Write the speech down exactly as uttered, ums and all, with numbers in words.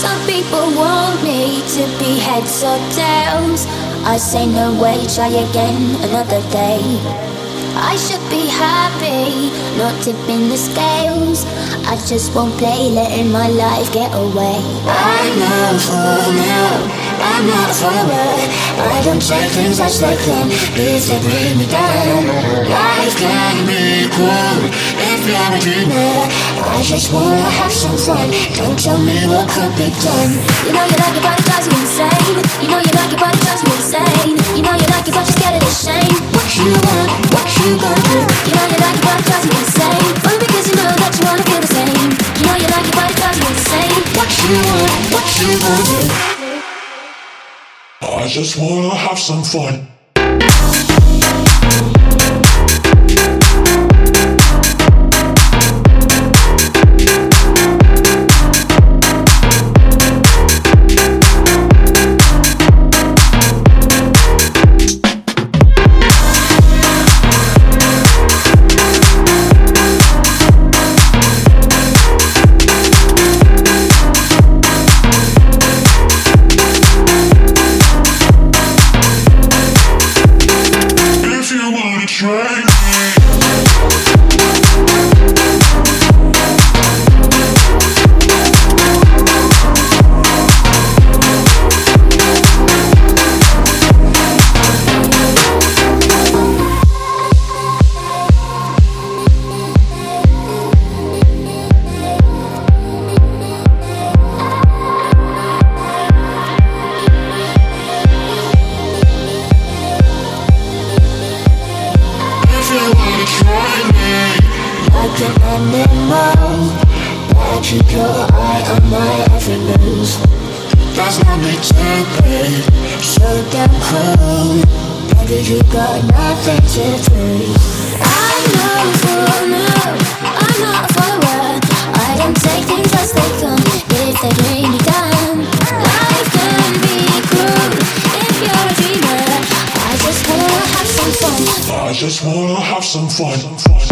Some people want me to be heads or tails. I say no way, try again another day. I should be happy, not tipping the scales. I just won't play, letting my life get away. I'm not for now, I'm not for a word. I don't take things as they come, if they bring me down. Life can be cruel if you're a dreamer. I just wanna have some fun, don't tell me what could be done. You know you like it but it drives you insane. You know you like it but it drives you insane. You know you like it but you're scared of the shame. What you want, what you gonna do? You know you like it but it drives you insane. Only because you know that you wanna feel the same. You know you like it but it drives you insane. What you want, what you gonna do? I just wanna have some fun. Like an animal, but keep your eye on my every move. There's no need to be so damn cold. Baby, you got nothing to prove. I'm not a fool, no, I'm not a follower. I don't take things as they come, if they bring me down. Life can be cruel if you're a dreamer. I just wanna have some fun. I just wanna have some fun.